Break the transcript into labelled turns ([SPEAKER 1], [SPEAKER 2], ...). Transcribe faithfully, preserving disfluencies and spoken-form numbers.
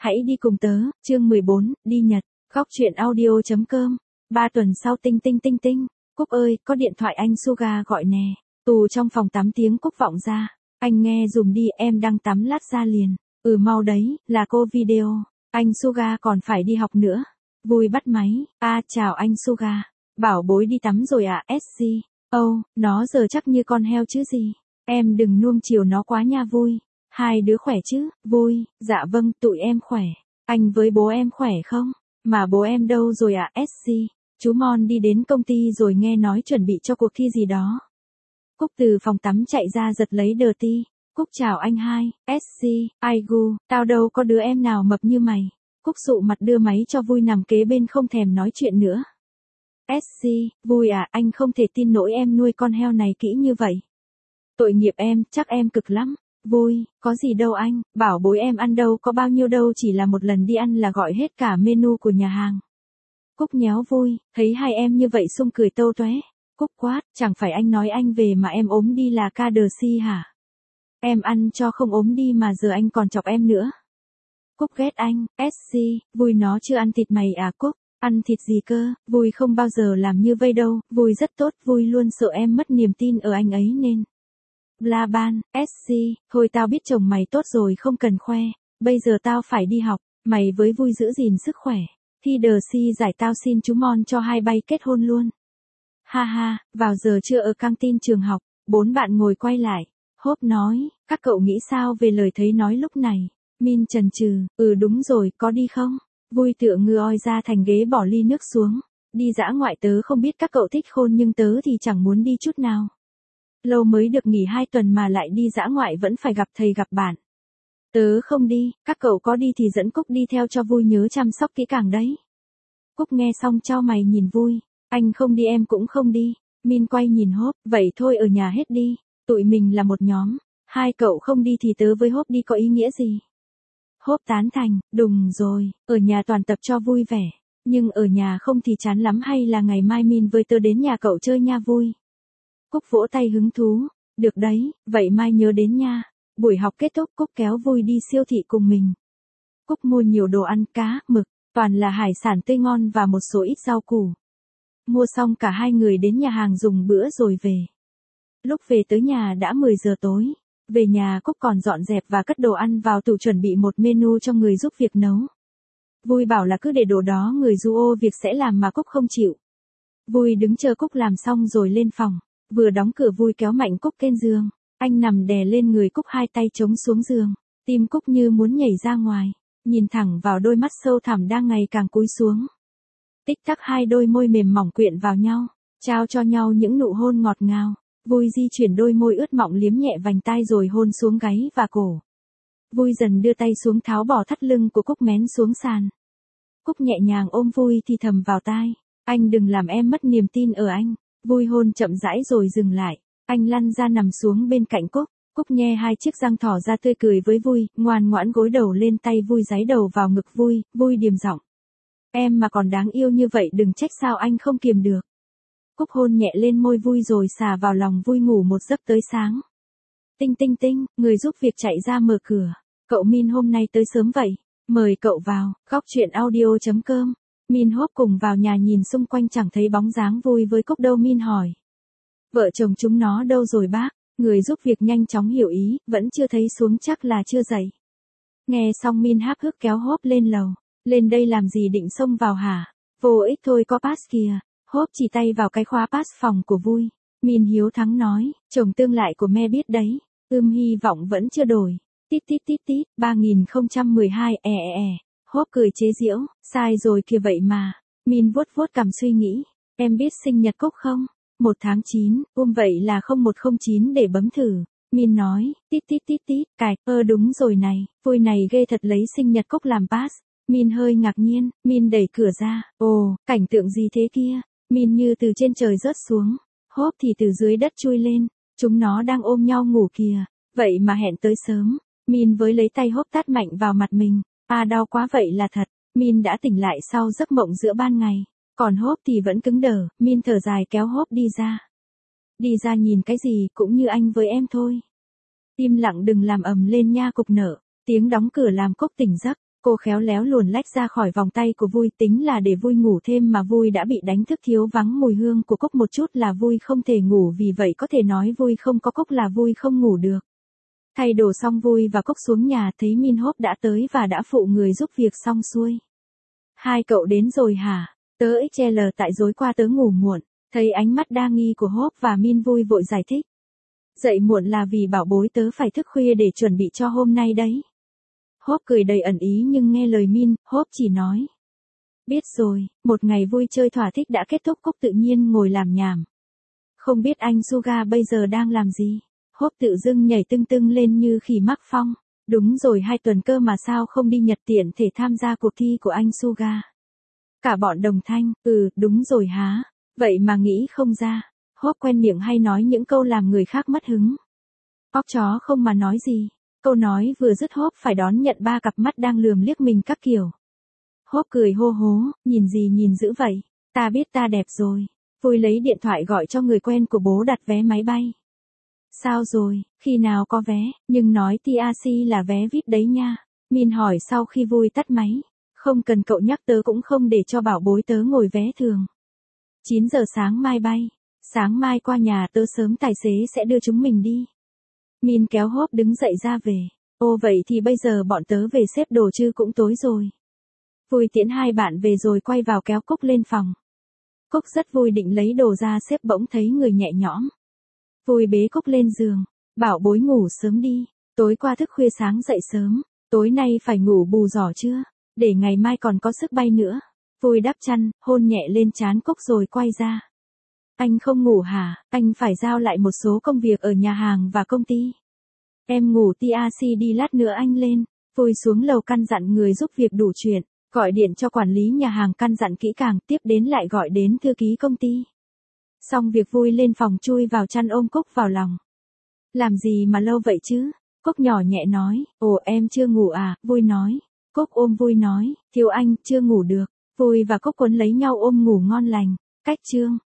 [SPEAKER 1] Hãy đi cùng tớ, chương mười bốn, đi Nhật, góc truyện audio.com. Ba tuần sau tinh tinh tinh tinh, Cúc ơi, có điện thoại anh Suga gọi nè. Tù trong phòng tắm tiếng Cúc vọng ra. Anh nghe dùm đi, em đang tắm lát ra liền. Ừ mau đấy, là cô video. Anh Suga còn phải đi học nữa. Vui bắt máy. A à, chào anh Suga. Bảo bối đi tắm rồi à, ét xê. Âu, oh, nó giờ chắc như con heo chứ gì. Em đừng nuông chiều nó quá nha Vui. Hai đứa khỏe chứ, Vui, dạ vâng, tụi em khỏe. Anh với bố em khỏe không? Mà bố em đâu rồi ạ, à, ét xê? Chú Mon đi đến công ty rồi nghe nói chuẩn bị cho cuộc thi gì đó. Cúc từ phòng tắm chạy ra giật lấy đờ ti. Cúc chào anh hai, ét xê, ai gu, tao đâu có đứa em nào mập như mày. Cúc sụ mặt đưa máy cho Vui nằm kế bên không thèm nói chuyện nữa. ét xê, Vui à, anh không thể tin nổi em nuôi con heo này kỹ như vậy. Tội nghiệp em, chắc em cực lắm. Vui, có gì đâu anh, bảo bối em ăn đâu có bao nhiêu đâu, chỉ là một lần đi ăn là gọi hết cả menu của nhà hàng. Cúc nhéo Vui, thấy hai em như vậy sung cười tâu tóe. Cúc quát, chẳng phải anh nói anh về mà em ốm đi là ca đờ si hả? Em ăn cho không ốm đi mà giờ anh còn chọc em nữa. Cúc ghét anh, ét xê, Vui nó chưa ăn thịt mày à Cúc, ăn thịt gì cơ, Vui không bao giờ làm như vây đâu, Vui rất tốt, Vui luôn sợ em mất niềm tin ở anh ấy nên. Bla ban, ét xê, thôi tao biết chồng mày tốt rồi không cần khoe, bây giờ tao phải đi học, mày với Vui giữ gìn sức khỏe, thi đờ si giải tao xin chú Mon cho hai bay kết hôn luôn. Ha ha, vào giờ trưa ở căng tin trường học, bốn bạn ngồi quay lại, Hốp nói, các cậu nghĩ sao về lời thấy nói lúc này, Min chần chừ, ừ đúng rồi, có đi không? Vui tựa ngư oi ra thành ghế bỏ ly nước xuống, đi dã ngoại tớ không biết các cậu thích khôn nhưng tớ thì chẳng muốn đi chút nào. Lâu mới được nghỉ hai tuần mà lại đi dã ngoại vẫn phải gặp thầy gặp bạn. Tớ không đi, các cậu có đi thì dẫn Cúc đi theo cho Vui nhớ chăm sóc kỹ càng đấy. Cúc nghe xong chau mày nhìn Vui, anh không đi em cũng không đi. Min quay nhìn Hốp, vậy thôi ở nhà hết đi, tụi mình là một nhóm, hai cậu không đi thì tớ với Hốp đi có ý nghĩa gì. Hốp tán thành, đùng rồi, ở nhà toàn tập cho vui vẻ, nhưng ở nhà không thì chán lắm hay là ngày mai Min với tớ đến nhà cậu chơi nha Vui. Cúc vỗ tay hứng thú, được đấy, vậy mai nhớ đến nha. Buổi học kết thúc Cúc kéo Vui đi siêu thị cùng mình. Cúc mua nhiều đồ ăn cá, mực, toàn là hải sản tươi ngon và một số ít rau củ. Mua xong cả hai người đến nhà hàng dùng bữa rồi về. Lúc về tới nhà đã mười giờ tối. Về nhà Cúc còn dọn dẹp và cất đồ ăn vào tủ chuẩn bị một menu cho người giúp việc nấu. Vui bảo là cứ để đồ đó người du ô việc sẽ làm mà Cúc không chịu. Vui đứng chờ Cúc làm xong rồi lên phòng. Vừa đóng cửa Vui kéo mạnh Cúc lên giường. Anh nằm đè lên người Cúc hai tay chống xuống giường. Tim Cúc như muốn nhảy ra ngoài. Nhìn thẳng vào đôi mắt sâu thẳm đang ngày càng cúi xuống. Tích tắc hai đôi môi mềm mỏng quyện vào nhau. Trao cho nhau những nụ hôn ngọt ngào. Vui di chuyển đôi môi ướt mọng liếm nhẹ vành tai rồi hôn xuống gáy và cổ. Vui dần đưa tay xuống tháo bỏ thắt lưng của Cúc mén xuống sàn. Cúc nhẹ nhàng ôm Vui thì thầm vào tai. Anh đừng làm em mất niềm tin ở anh. Vui hôn chậm rãi rồi dừng lại. Anh lăn ra nằm xuống bên cạnh Cúc. Cúc nhe hai chiếc răng thỏ ra tươi cười với Vui, ngoan ngoãn gối đầu lên tay Vui giái đầu vào ngực Vui, Vui điềm giọng. Em mà còn đáng yêu như vậy đừng trách sao anh không kiềm được. Cúc hôn nhẹ lên môi Vui rồi xà vào lòng Vui ngủ một giấc tới sáng. Tinh tinh tinh, người giúp việc chạy ra mở cửa. Cậu Min hôm nay tới sớm vậy, mời cậu vào, góc truyện audio.com. Min Hốp cùng vào nhà nhìn xung quanh chẳng thấy bóng dáng Vui với Cúc đâu. Min hỏi. Vợ chồng chúng nó đâu rồi bác? Người giúp việc nhanh chóng hiểu ý, vẫn chưa thấy xuống chắc là chưa dậy. Nghe xong Min háp hức kéo Hốp lên lầu. Lên đây làm gì định xông vào hả? Vô ích thôi có pass kìa. Hốp chỉ tay vào cái khóa pass phòng của Vui. Min hiếu thắng nói, chồng tương lại của me biết đấy. Ưm hy vọng vẫn chưa đổi. Tít tít tít tít, ba nghìn không trăm mười hai e e e. Hốp cười chế giễu, sai rồi kìa vậy mà. Min vuốt vuốt cằm suy nghĩ, em biết sinh nhật Cúc không? một tháng chín, um vậy là không một không chín để bấm thử. Min nói, tít tít tít tít, cài, ơ đúng rồi này, Vui này ghê thật lấy sinh nhật Cúc làm pass. Min hơi ngạc nhiên, Min đẩy cửa ra, ồ, cảnh tượng gì thế kia? Min như từ trên trời rớt xuống, Hốp thì từ dưới đất chui lên, chúng nó đang ôm nhau ngủ kìa, vậy mà hẹn tới sớm. Min với lấy tay Hốp tát mạnh vào mặt mình, à đau quá vậy là thật. Min đã tỉnh lại sau giấc mộng giữa ban ngày, còn Hốp thì vẫn cứng đờ. Min thở dài kéo Hốp đi ra. Đi ra nhìn cái gì cũng như anh với em thôi. Im lặng đừng làm ầm lên nha Cục nở. Tiếng đóng cửa làm Cúc tỉnh giấc. Cô khéo léo luồn lách ra khỏi vòng tay của Vui, tính là để Vui ngủ thêm mà Vui đã bị đánh thức, thiếu vắng mùi hương của Cúc một chút là Vui không thể ngủ, vì vậy có thể nói Vui không có Cúc là Vui không ngủ được. Thay đồ xong Vui và Cúc xuống nhà, thấy Min Hốp đã tới và đã phụ người giúp việc xong xuôi. Hai cậu đến rồi hả? Tớ ích lờ tại dối qua tớ ngủ muộn. Thấy ánh mắt đa nghi của Hốp và Min, Vui vội giải thích. Dậy muộn là vì bảo bối tớ phải thức khuya để chuẩn bị cho hôm nay đấy. Hốp cười đầy ẩn ý nhưng nghe lời Min, Hốp chỉ nói. Biết rồi, một ngày vui chơi thỏa thích đã kết thúc. Cúc tự nhiên ngồi làm nhảm. Không biết anh Suga bây giờ đang làm gì? Hốp tự dưng nhảy tưng tưng lên như khỉ mắc phong. Đúng rồi, hai tuần cơ mà sao không đi Nhật tiện thể tham gia cuộc thi của anh Suga? Cả bọn đồng thanh, ừ, đúng rồi há. Vậy mà nghĩ không ra. Hốp quen miệng hay nói những câu làm người khác mất hứng. Óc chó không mà nói gì. Câu nói vừa dứt Hốp phải đón nhận ba cặp mắt đang lườm liếc mình các kiểu. Hốp cười hô hố, nhìn gì nhìn dữ vậy? Ta biết ta đẹp rồi. Vui lấy điện thoại gọi cho người quen của bố đặt vé máy bay. Sao rồi, khi nào có vé, nhưng nói tê a xê là vé vi ai pi đấy nha. Min hỏi sau khi Vui tắt máy. Không cần cậu nhắc, tớ cũng không để cho bảo bối tớ ngồi vé thường. chín giờ sáng mai bay. Sáng mai qua nhà tớ sớm, tài xế sẽ đưa chúng mình đi. Min kéo Hốp đứng dậy ra về. Ô vậy thì bây giờ bọn tớ về xếp đồ chứ cũng tối rồi. Vui tiễn hai bạn về rồi quay vào kéo Cúc lên phòng. Cúc rất vui định lấy đồ ra xếp, bỗng thấy người nhẹ nhõm. Vui bế Cúc lên giường. Bảo bối ngủ sớm đi. Tối qua thức khuya sáng dậy sớm. Tối nay phải ngủ bù giỏ chưa? Để ngày mai còn có sức bay nữa. Vui đắp chăn, hôn nhẹ lên trán Cúc rồi quay ra. Anh không ngủ hả? Anh phải giao lại một số công việc ở nhà hàng và công ty. Em ngủ tê a xê đi, lát nữa anh lên. Vui xuống lầu căn dặn người giúp việc đủ chuyện. Gọi điện cho quản lý nhà hàng căn dặn kỹ càng, tiếp đến lại gọi đến thư ký công ty. Xong việc Vui lên phòng chui vào chăn ôm Cúc vào lòng. Làm gì mà lâu vậy chứ? Cúc nhỏ nhẹ nói, ồ em chưa ngủ à? Vui nói. Cúc ôm Vui nói, thiếu anh, chưa ngủ được. Vui và Cúc quấn lấy nhau ôm ngủ ngon lành. Cách chương.